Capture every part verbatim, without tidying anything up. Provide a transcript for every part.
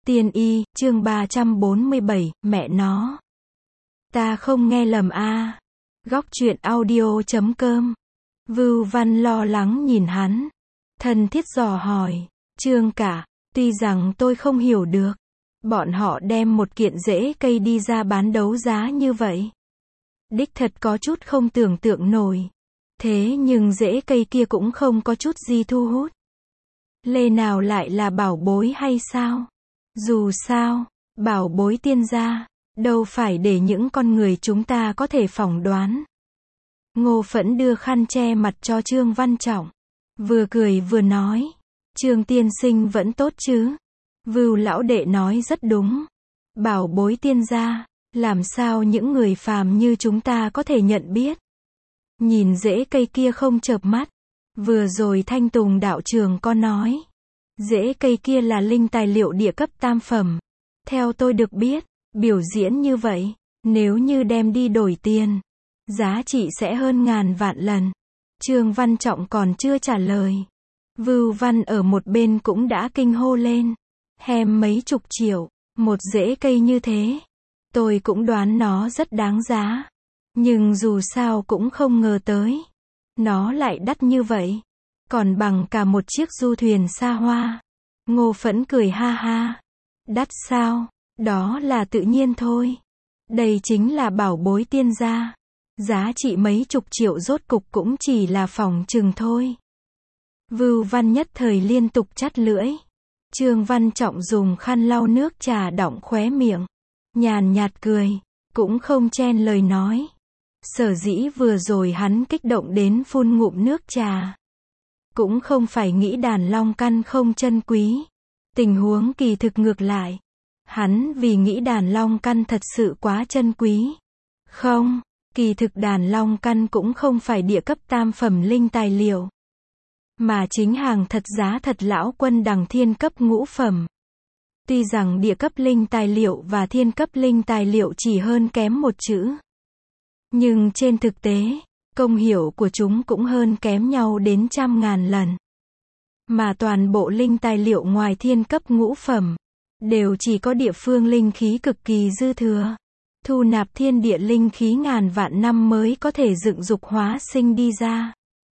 Tiên y, chương ba trăm bốn mươi bảy, mẹ nó. Ta không nghe lầm a à. Góc truyện audio chấm com. Vưu Văn lo lắng nhìn hắn. Thân thiết dò hỏi. Trương cả, tuy rằng tôi không hiểu được. Bọn họ đem một kiện rễ cây đi ra bán đấu giá như vậy. Đích thật có chút không tưởng tượng nổi. Thế nhưng rễ cây kia cũng không có chút gì thu hút. Lê nào lại là bảo bối hay sao? Dù sao, bảo bối tiên gia, đâu phải để những con người chúng ta có thể phỏng đoán. Ngô Phẫn đưa khăn che mặt cho Trương Văn Trọng. Vừa cười vừa nói. Trương tiên sinh vẫn tốt chứ? Vưu lão đệ nói rất đúng. Bảo bối tiên gia, làm sao những người phàm như chúng ta có thể nhận biết? Nhìn rễ cây kia không chợp mắt. Vừa rồi Thanh Tùng đạo trường có nói. Rễ cây kia là linh tài liệu địa cấp tam phẩm. Theo tôi được biết, biểu diễn như vậy, nếu như đem đi đổi tiền, giá trị sẽ hơn ngàn vạn lần. Trương Văn Trọng còn chưa trả lời. Vưu Văn ở một bên cũng đã kinh hô lên. Hem mấy chục triệu, một rễ cây như thế. Tôi cũng đoán nó rất đáng giá. Nhưng dù sao cũng không ngờ tới. Nó lại đắt như vậy. Còn bằng cả một chiếc du thuyền xa hoa. Ngô Phẫn cười ha ha. Đắt sao? Đó là tự nhiên thôi. Đây chính là bảo bối tiên gia. Giá trị mấy chục triệu rốt cục cũng chỉ là phỏng chừng thôi. Vưu Văn nhất thời liên tục chắt lưỡi. Trương Văn Trọng dùng khăn lau nước trà đọng khóe miệng. Nhàn nhạt cười. Cũng không chen lời nói. Sở dĩ vừa rồi hắn kích động đến phun ngụm nước trà. Cũng không phải nghĩ đàn long căn không chân quý. Tình huống kỳ thực ngược lại. Hắn vì nghĩ đàn long căn thật sự quá chân quý. Không, kỳ thực đàn long căn cũng không phải địa cấp tam phẩm linh tài liệu. Mà chính hàng thật giá thật lão quân đằng thiên cấp ngũ phẩm. Tuy rằng địa cấp linh tài liệu và thiên cấp linh tài liệu chỉ hơn kém một chữ. Nhưng trên thực tế, công hiệu của chúng cũng hơn kém nhau đến trăm ngàn lần. Mà toàn bộ linh tài liệu ngoài thiên cấp ngũ phẩm, đều chỉ có địa phương linh khí cực kỳ dư thừa. Thu nạp thiên địa linh khí ngàn vạn năm mới có thể dựng dục hóa sinh đi ra.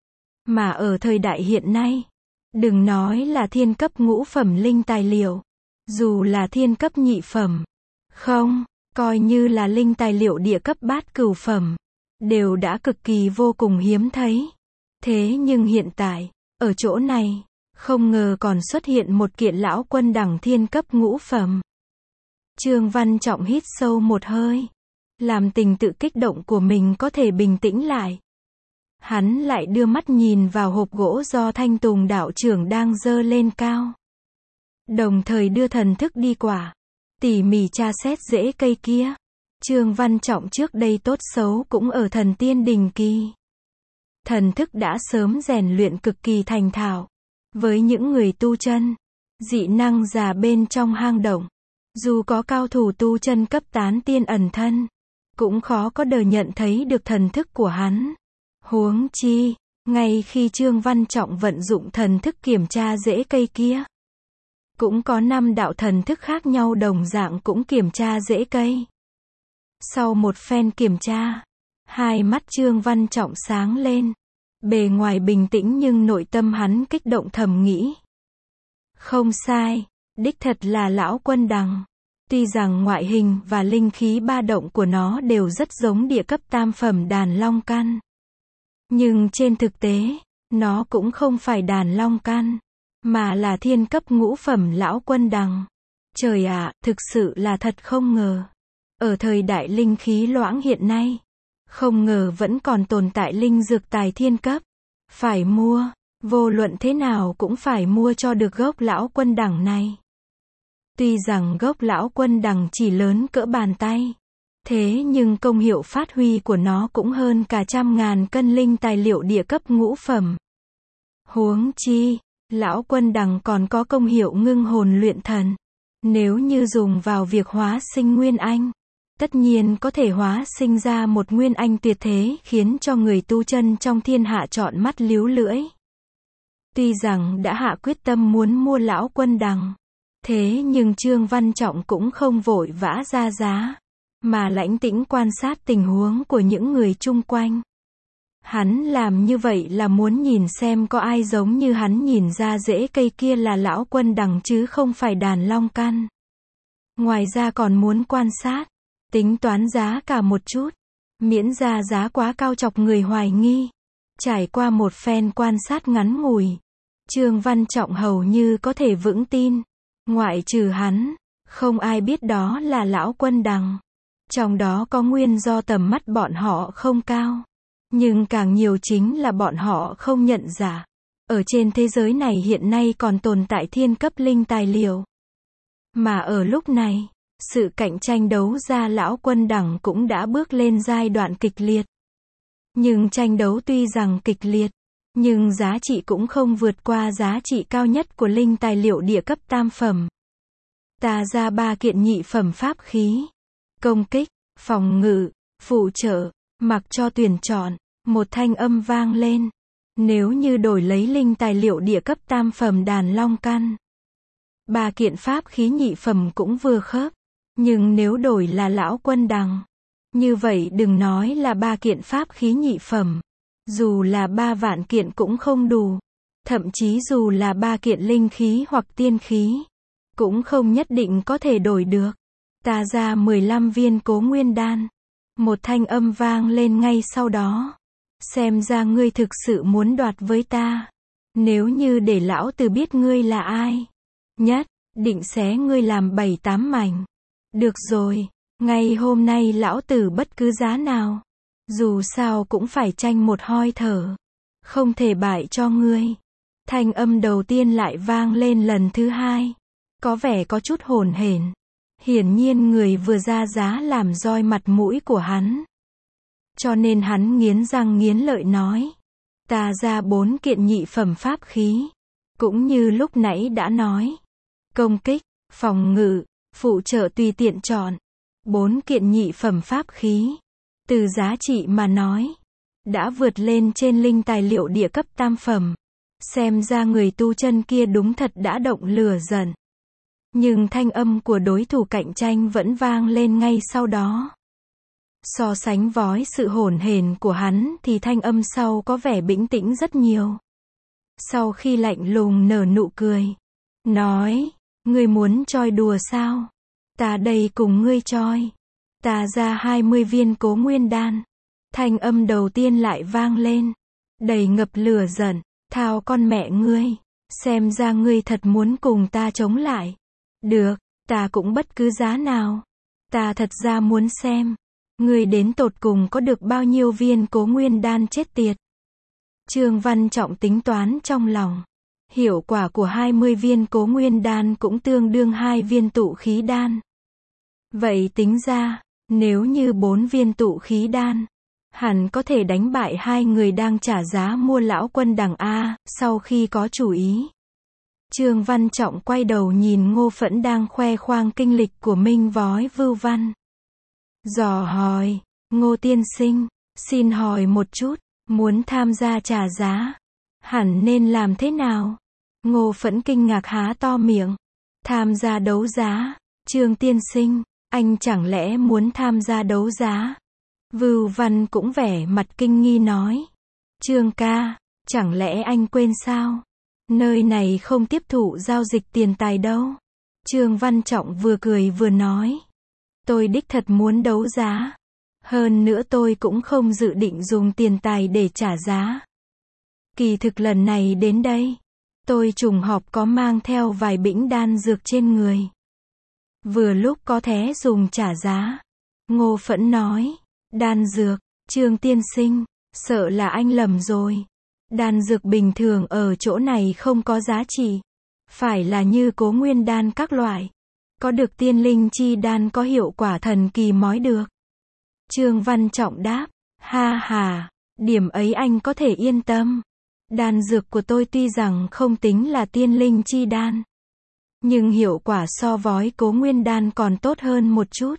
Mà ở thời đại hiện nay, đừng nói là thiên cấp ngũ phẩm linh tài liệu, dù là thiên cấp nhị phẩm, không, coi như là linh tài liệu địa cấp bát cửu phẩm, đều đã cực kỳ vô cùng hiếm thấy. Thế nhưng hiện tại, ở chỗ này, không ngờ còn xuất hiện một kiện lão quân đẳng thiên cấp ngũ phẩm. Trương Văn Trọng hít sâu một hơi, làm tình tự kích động của mình có thể bình tĩnh lại. Hắn lại đưa mắt nhìn vào hộp gỗ do Thanh Tùng đạo trưởng đang giơ lên cao. Đồng thời đưa thần thức đi quả, tỉ mỉ tra xét rễ cây kia. Trương Văn Trọng trước đây tốt xấu cũng ở thần tiên đình kỳ. Thần thức đã sớm rèn luyện cực kỳ thành thạo. Với những người tu chân, dị năng già bên trong hang động, dù có cao thủ tu chân cấp tán tiên ẩn thân, cũng khó có đời nhận thấy được thần thức của hắn. Huống chi, ngay khi Trương Văn Trọng vận dụng thần thức kiểm tra rễ cây kia, cũng có năm đạo thần thức khác nhau đồng dạng cũng kiểm tra rễ cây. Sau một phen kiểm tra, hai mắt Trương Văn Trọng sáng lên. Bề ngoài bình tĩnh nhưng nội tâm hắn kích động thầm nghĩ. Không sai, đích thật là lão quân đằng. Tuy rằng ngoại hình và linh khí ba động của nó đều rất giống địa cấp tam phẩm đàn long căn. Nhưng trên thực tế, nó cũng không phải đàn long căn, mà là thiên cấp ngũ phẩm lão quân đằng. Trời ạ, thực sự là thật không ngờ. Ở thời đại linh khí loãng hiện nay, không ngờ vẫn còn tồn tại linh dược tài thiên cấp. Phải mua, vô luận thế nào cũng phải mua cho được gốc lão quân đằng này. Tuy rằng gốc lão quân đằng chỉ lớn cỡ bàn tay, thế nhưng công hiệu phát huy của nó cũng hơn cả trăm ngàn cân linh tài liệu địa cấp ngũ phẩm. Huống chi, lão quân đằng còn có công hiệu ngưng hồn luyện thần. Nếu như dùng vào việc hóa sinh nguyên anh, tất nhiên có thể hóa sinh ra một nguyên anh tuyệt thế khiến cho người tu chân trong thiên hạ trọn mắt líu lưỡi. Tuy rằng đã hạ quyết tâm muốn mua lão quân đằng, Thế nhưng Trương Văn Trọng cũng không vội vã ra giá, mà lãnh tĩnh quan sát tình huống của những người chung quanh. Hắn làm như vậy là muốn nhìn xem có ai giống như hắn nhìn ra rễ cây kia là lão quân đằng chứ không phải đàn long căn. Ngoài ra còn muốn quan sát, tính toán giá cả một chút, miễn ra giá quá cao chọc người hoài nghi. Trải qua một phen quan sát ngắn ngủi, Trương Văn Trọng hầu như có thể vững tin, ngoại trừ hắn, không ai biết đó là lão quân đằng. Trong đó có nguyên do tầm mắt bọn họ không cao, nhưng càng nhiều chính là bọn họ không nhận ra. Ở trên thế giới này hiện nay còn tồn tại thiên cấp linh tài liệu. Mà ở lúc này, sự cạnh tranh đấu ra lão quân đằng cũng đã bước lên giai đoạn kịch liệt. Nhưng tranh đấu tuy rằng kịch liệt, nhưng giá trị cũng không vượt qua giá trị cao nhất của linh tài liệu địa cấp tam phẩm. Ta ra ba kiện nhị phẩm pháp khí, công kích, phòng ngự, phụ trợ, mặc cho tuyển chọn, một thanh âm vang lên. Nếu như đổi lấy linh tài liệu địa cấp tam phẩm đàn long căn, ba kiện pháp khí nhị phẩm cũng vừa khớp. Nhưng nếu đổi là lão quân đằng, như vậy đừng nói là ba kiện pháp khí nhị phẩm, dù là ba vạn kiện cũng không đủ. Thậm chí dù là ba kiện linh khí hoặc tiên khí, cũng không nhất định có thể đổi được. Ta ra mười lăm viên Cố Nguyên đan. Một thanh âm vang lên ngay sau đó. Xem ra ngươi thực sự muốn đoạt với ta. Nếu như để lão tử biết ngươi là ai, nhất định xé ngươi làm bảy tám mảnh. Được rồi, ngày hôm nay lão tử bất cứ giá nào, dù sao cũng phải tranh một hơi thở, không thể bại cho ngươi. Thanh âm đầu tiên lại vang lên lần thứ hai, có vẻ có chút hồn hển. Hiển nhiên người vừa ra giá làm roi mặt mũi của hắn. Cho nên hắn nghiến răng nghiến lợi nói, ta ra bốn kiện nhị phẩm pháp khí, cũng như lúc nãy đã nói, công kích, phòng ngự, phụ trợ tùy tiện chọn. Bốn kiện nhị phẩm pháp khí, từ giá trị mà nói, đã vượt lên trên linh tài liệu địa cấp tam phẩm. Xem ra người tu chân kia đúng thật đã động lửa giận. Nhưng thanh âm của đối thủ cạnh tranh vẫn vang lên ngay sau đó. So sánh với sự hỗn hển của hắn thì thanh âm sau có vẻ bĩnh tĩnh rất nhiều. Sau khi lạnh lùng nở nụ cười, nói, ngươi muốn choi đùa sao? Ta đây cùng ngươi choi. Ta ra hai mươi viên Cố Nguyên đan. Thanh âm đầu tiên lại vang lên, đầy ngập lửa giận, thao con mẹ ngươi, xem ra ngươi thật muốn cùng ta chống lại. Được, ta cũng bất cứ giá nào. Ta thật ra muốn xem, ngươi đến tột cùng có được bao nhiêu viên Cố Nguyên đan chết tiệt. Trương Văn Trọng tính toán trong lòng. Hiệu quả của hai mươi viên Cố Nguyên đan cũng tương đương hai viên tụ khí đan. Vậy tính ra, nếu như bốn viên tụ khí đan, hẳn có thể đánh bại hai người đang trả giá mua lão quân đằng A. Sau khi có chủ ý, Trương Văn Trọng quay đầu nhìn Ngô Phẫn đang khoe khoang kinh lịch của Minh Vói Vưu Văn. Dò hỏi, Ngô tiên sinh, xin hỏi một chút, muốn tham gia trả giá, hẳn nên làm thế nào? Ngô Phẫn kinh ngạc há to miệng. Tham gia đấu giá, Trương tiên sinh, anh chẳng lẽ muốn tham gia đấu giá? Vưu Văn cũng vẻ mặt kinh nghi nói. Trương ca, chẳng lẽ anh quên sao? Nơi này không tiếp thụ giao dịch tiền tài đâu. Trương Văn Trọng vừa cười vừa nói. Tôi đích thật muốn đấu giá. Hơn nữa tôi cũng không dự định dùng tiền tài để trả giá. Kỳ thực lần này đến đây, tôi trùng hợp có mang theo vài bĩnh đan dược trên người. Vừa lúc có thể dùng trả giá. Ngô Phẫn nói. Đan dược, Trương tiên sinh, sợ là anh lầm rồi. Đan dược bình thường ở chỗ này không có giá trị. Phải là như Cố Nguyên đan các loại. Có được tiên linh chi đan có hiệu quả thần kỳ mới được. Trương Văn Trọng đáp. Ha ha, điểm ấy anh có thể yên tâm. Đan dược của tôi tuy rằng không tính là tiên linh chi đan, nhưng hiệu quả so với Cố Nguyên đan còn tốt hơn một chút.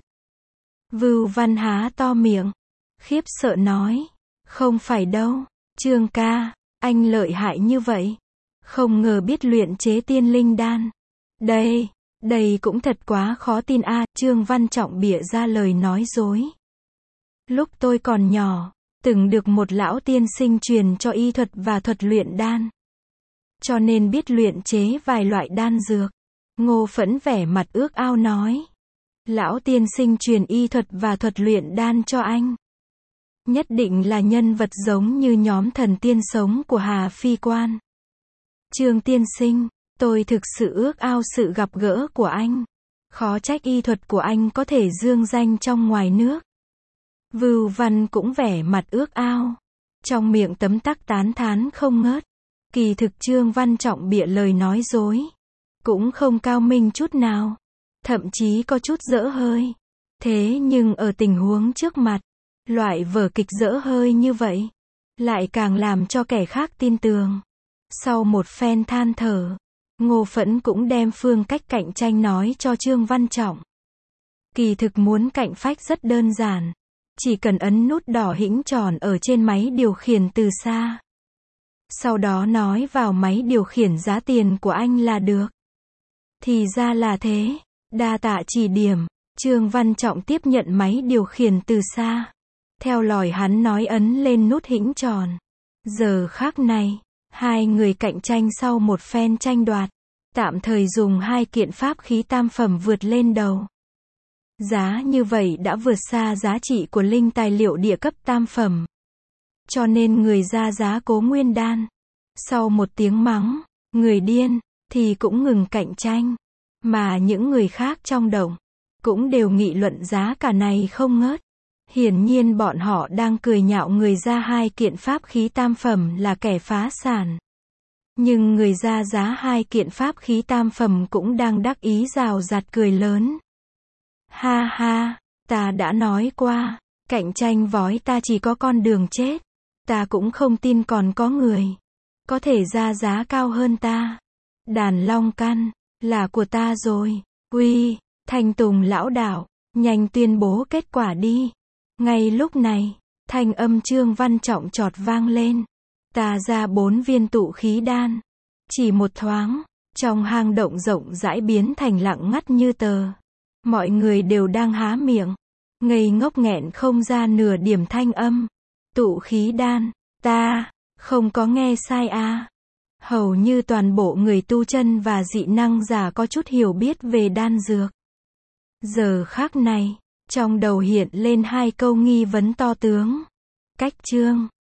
Vưu Văn há to miệng, khiếp sợ nói. Không phải đâu, Trương ca, anh lợi hại như vậy. Không ngờ biết luyện chế tiên linh đan. Đây, Đây cũng thật quá khó tin a, Trương Văn Trọng bịa ra lời nói dối. Lúc tôi còn nhỏ, từng được một lão tiên sinh truyền cho y thuật và thuật luyện đan. Cho nên biết luyện chế vài loại đan dược. Ngô Phẫn vẻ mặt ước ao nói. Lão tiên sinh truyền y thuật và thuật luyện đan cho anh. Nhất định là nhân vật giống như nhóm thần tiên sống của Hà Phi Quan. Trương tiên sinh, tôi thực sự ước ao sự gặp gỡ của anh. Khó trách y thuật của anh có thể dương danh trong ngoài nước. Vưu Văn cũng vẻ mặt ước ao. Trong miệng tấm tắc tán thán không ngớt. Kỳ thực Trương Văn Trọng bịa lời nói dối. Cũng không cao minh chút nào. Thậm chí có chút dở hơi. Thế nhưng ở tình huống trước mặt, loại vở kịch dở hơi như vậy, lại càng làm cho kẻ khác tin tưởng. Sau một phen than thở, Ngô Phẫn cũng đem phương cách cạnh tranh nói cho Trương Văn Trọng. Kỳ thực muốn cạnh phách rất đơn giản. Chỉ cần ấn nút đỏ hĩnh tròn ở trên máy điều khiển từ xa. Sau đó nói vào máy điều khiển giá tiền của anh là được. Thì ra là thế. Đa tạ chỉ điểm. Trương Văn Trọng tiếp nhận máy điều khiển từ xa. Theo lời hắn nói ấn lên nút hĩnh tròn. Giờ khắc này, hai người cạnh tranh sau một phen tranh đoạt. Tạm thời dùng hai kiện pháp khí tam phẩm vượt lên đầu. Giá như vậy đã vượt xa giá trị của linh tài liệu địa cấp tam phẩm. Cho nên người ra giá Cố Nguyên Đan. Sau một tiếng mắng, người điên, thì cũng ngừng cạnh tranh. Mà những người khác trong động, cũng đều nghị luận giá cả này không ngớt. Hiển nhiên bọn họ đang cười nhạo người ra hai kiện pháp khí tam phẩm là kẻ phá sản. Nhưng người ra giá hai kiện pháp khí tam phẩm cũng đang đắc ý rào rạt cười lớn. Ha ha, ta đã nói qua, cạnh tranh vói ta chỉ có con đường chết. Ta cũng không tin còn có người có thể ra giá cao hơn ta. Đàn long căn là của ta rồi. Uy, Thanh Tùng lão đạo, nhanh tuyên bố kết quả đi. Ngay lúc này, thanh âm Trương Văn Trọng chọt vang lên. Ta ra bốn viên tụ khí đan. Chỉ một thoáng, trong hang động rộng rãi biến thành lặng ngắt như tờ. Mọi người đều đang há miệng, ngây ngốc nghẹn không ra nửa điểm thanh âm. Tụ khí đan, ta không có nghe sai à. Hầu như toàn bộ người tu chân và dị năng giả có chút hiểu biết về đan dược. Giờ khắc này, trong đầu hiện lên hai câu nghi vấn to tướng. Cách Trương